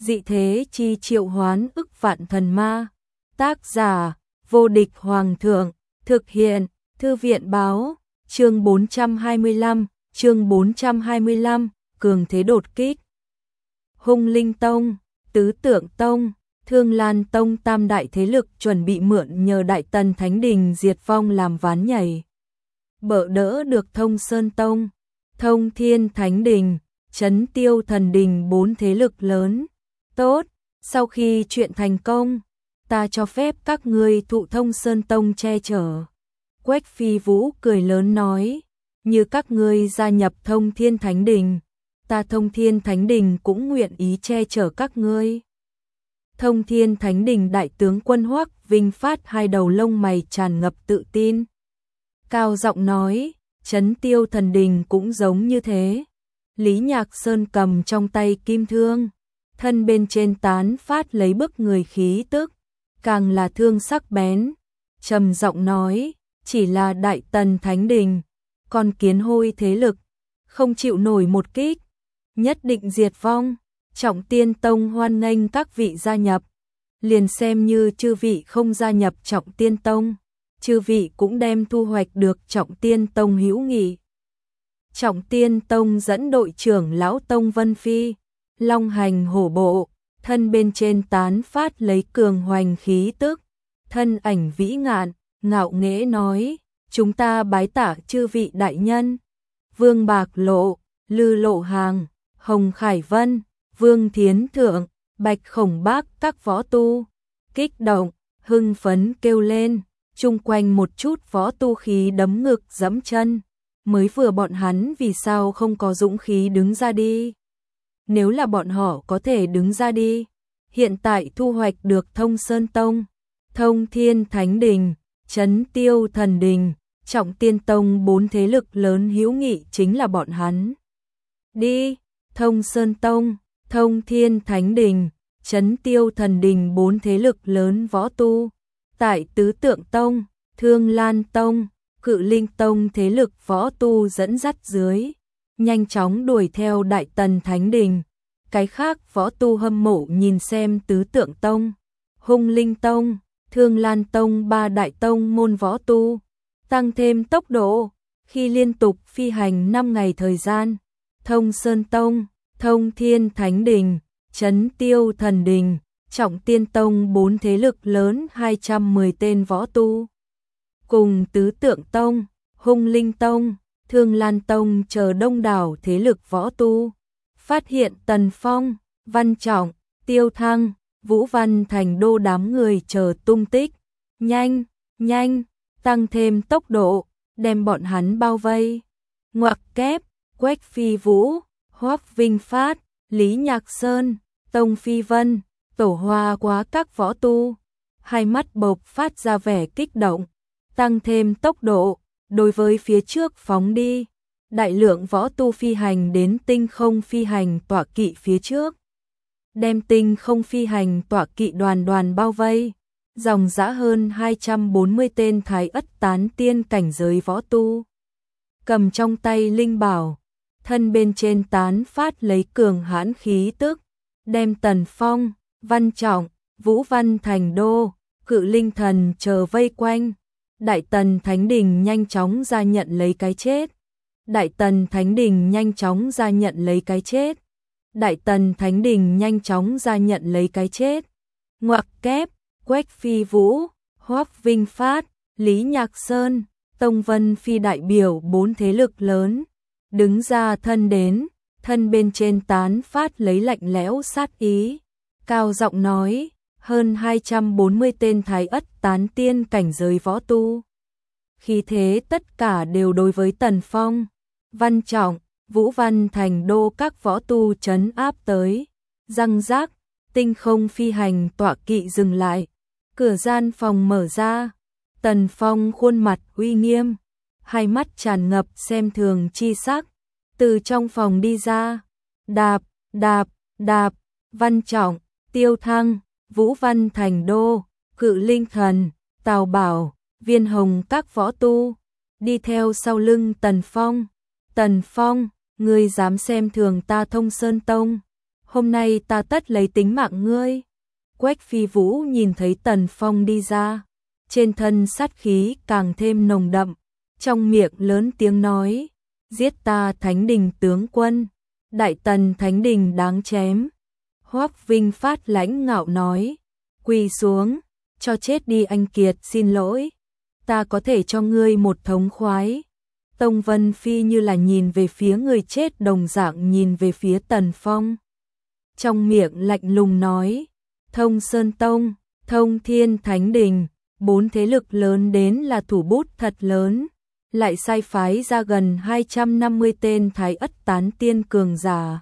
dị thế chi triệu hoán ức vạn thần ma. Tác giả, vô địch hoàng thượng, thực hiện, thư viện báo, chương 425, cường thế đột kích. Hung Linh Tông, Tứ Tượng Tông, Thương Lan Tông tam đại thế lực chuẩn bị mượn nhờ Đại Tần Thánh Đình diệt vong làm ván nhảy. Bỡ đỡ được Thông Sơn Tông, Thông Thiên Thánh Đình, Trấn Tiêu Thần Đình bốn thế lực lớn. Tốt, sau khi chuyện thành công, ta cho phép các ngươi thụ Thông Sơn Tông che chở. Quách Phi Vũ cười lớn nói, như các ngươi gia nhập Thông Thiên Thánh Đình, ta Thông Thiên Thánh Đình cũng nguyện ý che chở các ngươi. Thông Thiên Thánh Đình đại tướng quân Hoắc Vinh Phát hai đầu lông mày tràn ngập tự tin. Cao giọng nói, Trấn Tiêu Thần Đình cũng giống như thế. Lý Nhạc Sơn cầm trong tay kim thương, thân bên trên tán phát lấy bức người khí tức, càng là thương sắc bén, trầm giọng nói, chỉ là Đại Tần Thánh Đình, còn kiến hôi thế lực, không chịu nổi một kích, nhất định diệt vong. Trọng Tiên Tông hoan nghênh các vị gia nhập, liền xem như chư vị không gia nhập Trọng Tiên Tông, chư vị cũng đem thu hoạch được Trọng Tiên Tông hữu nghị. Trọng Tiên Tông dẫn đội trưởng lão Tông Vân Phi, long hành hổ bộ, thân bên trên tán phát lấy cường hoành khí tức, thân ảnh vĩ ngạn, ngạo nghễ nói, chúng ta bái tạ chư vị đại nhân. Vương Bạc Lộ, Lư Lộ Hàng, Hồng Khải Vân, Vương Thiến Thượng, Bạch Khổng Bác các võ tu, kích động, hưng phấn kêu lên, chung quanh một chút võ tu khí đấm ngực giẫm chân, mới vừa bọn hắn vì sao không có dũng khí đứng ra đi. Nếu là bọn họ có thể đứng ra đi, hiện tại thu hoạch được Thông Sơn Tông, Thông Thiên Thánh Đình, Trấn Tiêu Thần Đình, Trọng Tiên Tông bốn thế lực lớn hữu nghị chính là bọn hắn. Đi, Thông Sơn Tông, Thông Thiên Thánh Đình, Trấn Tiêu Thần Đình bốn thế lực lớn võ tu, tại Tứ Tượng Tông, Thương Lan Tông, Cự Linh Tông thế lực võ tu dẫn dắt dưới, nhanh chóng đuổi theo Đại Tần Thánh Đình. Cái khác võ tu hâm mộ nhìn xem Tứ Tượng Tông, Hung Linh Tông, Thương Lan Tông ba đại tông môn võ tu, tăng thêm tốc độ, khi liên tục phi hành 5 ngày thời gian, Thông Sơn Tông, Thông Thiên Thánh Đình, Trấn Tiêu Thần Đình, Trọng Tiên Tông bốn thế lực lớn 210 tên võ tu, cùng Tứ Tượng Tông, Hung Linh Tông, Thương Lan Tông chờ đông đảo thế lực võ tu, phát hiện Tần Phong, Văn Trọng, Tiêu Thăng, Vũ Văn Thành Đô đám người chờ tung tích, nhanh, tăng thêm tốc độ, đem bọn hắn bao vây. Ngoặc kép, Quách Phi Vũ, Hoắc Vinh Phát, Lý Nhạc Sơn, Tông Phi Vân, tổ hoa quá các võ tu, hai mắt bộc phát ra vẻ kích động, tăng thêm tốc độ, đối với phía trước phóng đi. Đại lượng võ tu phi hành đến tinh không phi hành tọa kỵ phía trước, đem tinh không phi hành tọa kỵ đoàn bao vây, dòng dã hơn 240 tên Thái Ất tán tiên cảnh giới võ tu, cầm trong tay linh bảo, thân bên trên tán phát lấy cường hãn khí tức, đem Tần Phong, Văn Trọng, Vũ Văn Thành Đô, Cự Linh Thần chờ vây quanh. Đại Tần Thánh Đình nhanh chóng ra nhận lấy cái chết. Đại Tần Thánh Đình nhanh chóng ra nhận lấy cái chết. Đại Tần Thánh Đình nhanh chóng ra nhận lấy cái chết. Ngoặc kép, Quách Phi Vũ, Hoắc Vinh Phát, Lý Nhạc Sơn, Tông Vân Phi đại biểu bốn thế lực lớn, đứng ra thân đến, thân bên trên tán phát lấy lạnh lẽo sát ý, cao giọng nói, hơn 240 tên Thái Ất tán tiên cảnh giới võ tu. Khi thế tất cả đều đối với Tần Phong, Văn Trọng, Vũ Văn Thành Đô các võ tu trấn áp tới. Răng rác, tinh không phi hành tọa kỵ dừng lại, cửa gian phòng mở ra, Tần Phong khuôn mặt uy nghiêm, hai mắt tràn ngập xem thường chi sắc, từ trong phòng đi ra, đạp, Văn Trọng, Tiêu Thăng, Vũ Văn Thành Đô, Cự Linh Thần, Tào Bảo, Viên Hồng các võ tu, đi theo sau lưng Tần Phong. Tần Phong, ngươi dám xem thường ta Thông Sơn Tông? hôm nay ta tất lấy tính mạng ngươi. Quách Phi Vũ nhìn thấy Tần Phong đi ra, trên thân sát khí càng thêm nồng đậm, trong miệng lớn tiếng nói, giết ta Thánh Đình tướng quân, Đại Tần Thánh Đình đáng chém. Hoắc Vinh Phát lãnh ngạo nói, quỳ xuống, cho chết đi anh Kiệt, xin lỗi, ta có thể cho ngươi một thống khoái. Tông Vân Phi như là nhìn về phía người chết đồng dạng nhìn về phía Tần Phong. Trong miệng lạnh lùng nói, Thông Sơn Tông, Thông Thiên Thánh Đình, 4 thế lực lớn đến là thủ bút thật lớn, lại sai phái ra gần 250 tên Thái Ất tán tiên cường giả.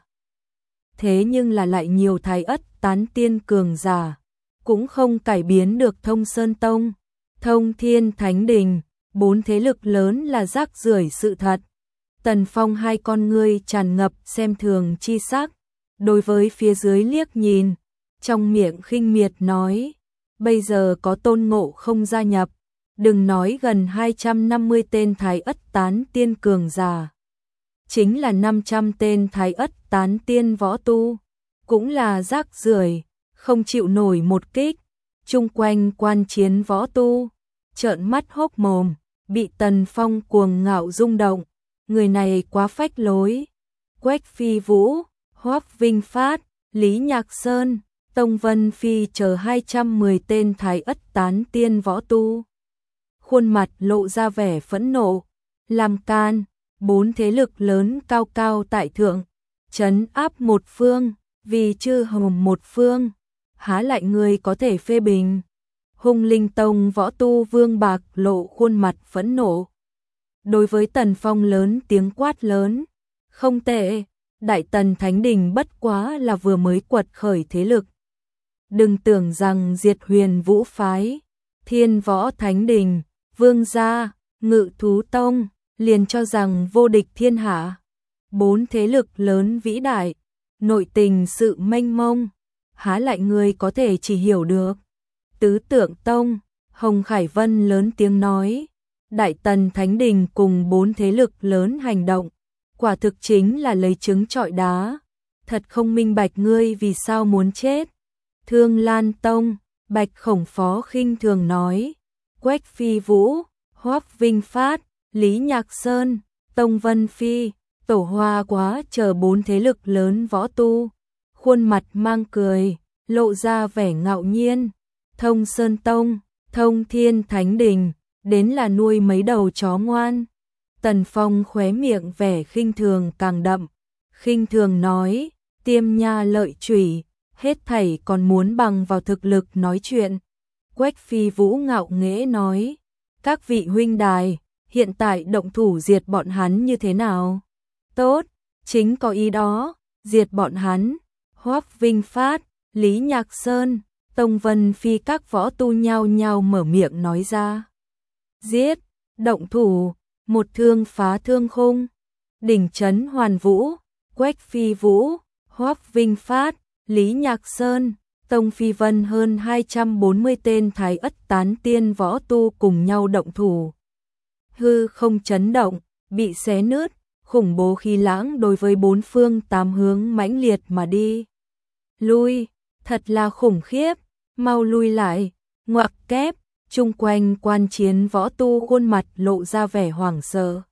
Thế nhưng là lại nhiều Thái Ất tán tiên cường giả, cũng không cải biến được Thông Sơn Tông, Thông Thiên Thánh Đình, 4 thế lực lớn là rác rưởi sự thật. Tần Phong hai con ngươi tràn ngập xem thường chi sắc, đối với phía dưới liếc nhìn, trong miệng khinh miệt nói, bây giờ có Tôn Ngộ Không gia nhập, đừng nói gần 250 tên Thái Ất tán tiên cường giả, chính là 500 tên Thái Ất tán tiên võ tu, cũng là rác rưởi, không chịu nổi một kích. Chung quanh quan chiến võ tu trợn mắt hốc mồm, bị Tần Phong cuồng ngạo rung động, người này quá phách lối. Quách Phi Vũ, Hoắc Vinh Phát, Lý Nhạc Sơn, Tông Vân Phi chờ 210 tên Thái Ất tán tiên võ tu, khuôn mặt lộ ra vẻ phẫn nộ, làm can, 4 thế lực lớn cao cao tại thượng, trấn áp một phương, vì chư hùng một phương, há lại người có thể phê bình. Hung Linh Tông võ tu Vương Bạc lộ khuôn mặt phẫn nộ, đối với Tần Phong lớn tiếng quát lớn, không tệ, Đại Tần Thánh Đình bất quá là vừa mới quật khởi thế lực. Đừng tưởng rằng diệt Huyền Vũ Phái, Thiên Võ Thánh Đình, Vương Gia, Ngự Thú Tông, liền cho rằng vô địch thiên hạ. 4 thế lực lớn vĩ đại, nội tình sự mênh mông, há lại người có thể chỉ hiểu được. Tứ Tượng Tông, Hồng Khải Vân lớn tiếng nói, Đại Tần Thánh Đình cùng 4 thế lực lớn hành động, quả thực chính là lấy trứng trọi đá, thật không minh bạch ngươi vì sao muốn chết. Thương Lan Tông, Bạch Khổng Phó khinh thường nói, Quách Phi Vũ, Hoắc Vinh Phát, Lý Nhạc Sơn, Tông Vân Phi, Tổ Hoa Quá chờ 4 thế lực lớn võ tu, khuôn mặt mang cười, lộ ra vẻ ngạo nhiên. Thông Sơn Tông, Thông Thiên Thánh Đình, đến là nuôi mấy đầu chó ngoan. Tần Phong khóe miệng vẻ khinh thường càng đậm, khinh thường nói, Tiêm Nha Lợi Chủy, hết thảy còn muốn bằng vào thực lực nói chuyện. Quách Phi Vũ ngạo nghễ nói, các vị huynh đài, hiện tại động thủ diệt bọn hắn như thế nào? Tốt, chính có ý đó, diệt bọn hắn. Hoắc Vinh Phát, Lý Nhạc Sơn, Tông Vân Phi các võ tu nhao nhao mở miệng nói ra. Giết, động thủ, một thương phá thương khung. Đỉnh trấn Hoàn Vũ, Quách Phi Vũ, Hoắc Vinh Phát, Lý Nhạc Sơn, Tông Phi Vân hơn 240 tên Thái Ất tán tiên võ tu cùng nhau động thủ. Hư không chấn động, bị xé nứt, khủng bố khí lãng đối với 4 phương 8 hướng mãnh liệt mà đi. Lui, thật là khủng khiếp, mau lui lại, ngoặc kép, chung quanh quan chiến võ tu khuôn mặt lộ ra vẻ hoảng sợ.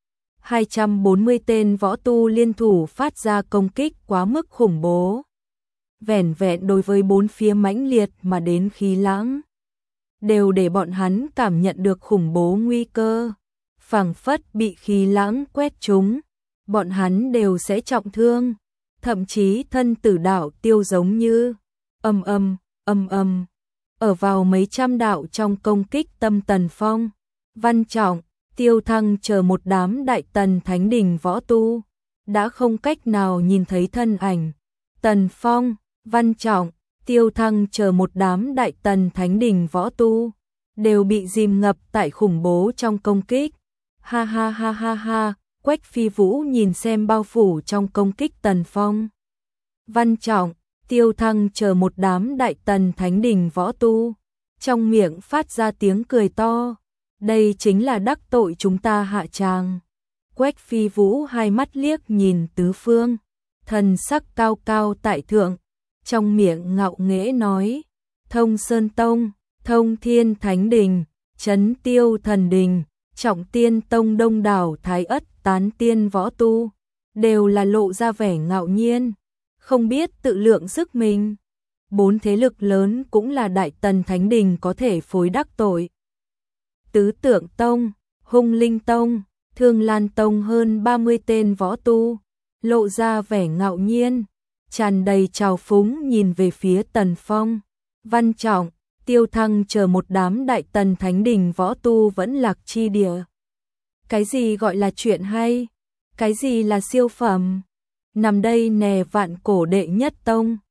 240 tên võ tu liên thủ phát ra công kích quá mức khủng bố. Vẻn vẹn đối với 4 phía mãnh liệt mà đến khí lãng, đều để bọn hắn cảm nhận được khủng bố nguy cơ. Phảng phất bị khí lãng quét trúng, bọn hắn đều sẽ trọng thương, thậm chí thân tử đạo tiêu giống như âm ầm. Ở vào mấy trăm đạo trong công kích tâm Tần Phong, Văn Trọng, Tiêu Thăng chờ một đám Đại Tần Thánh Đình võ tu, đã không cách nào nhìn thấy thân ảnh. Tần Phong, Văn Trọng, Tiêu Thăng chờ một đám Đại Tần Thánh Đình võ tu, đều bị dìm ngập tại khủng bố trong công kích. Ha ha ha ha ha, Quách Phi Vũ nhìn xem bao phủ trong công kích Tần Phong, Văn Trọng, Tiêu Thăng chờ một đám Đại Tần Thánh Đình võ tu, trong miệng phát ra tiếng cười to, đây chính là đắc tội chúng ta hạ tràng. Quách Phi Vũ hai mắt liếc nhìn tứ phương, thần sắc cao cao tại thượng, trong miệng ngạo nghễ nói, Thông Sơn Tông, Thông Thiên Thánh Đình, Trấn Tiêu Thần Đình, Trọng Tiên Tông đông đảo thái ất tán tiên võ tu, đều là lộ ra vẻ ngạo nhiên, không biết tự lượng sức mình. 4 thế lực lớn cũng là Đại Tần Thánh Đình có thể phối đắc tội. Tứ Tượng Tông, Hung Linh Tông, Thương Lan Tông hơn 30 tên võ tu, lộ ra vẻ ngạo nhiên, tràn đầy trào phúng nhìn về phía Tần Phong, Văn Trọng, Tiêu Thăng chờ một đám Đại Tần Thánh Đình võ tu vẫn lạc chi địa. Cái gì gọi là chuyện hay? Cái gì là siêu phẩm? Nằm đây nè vạn cổ đệ nhất tông.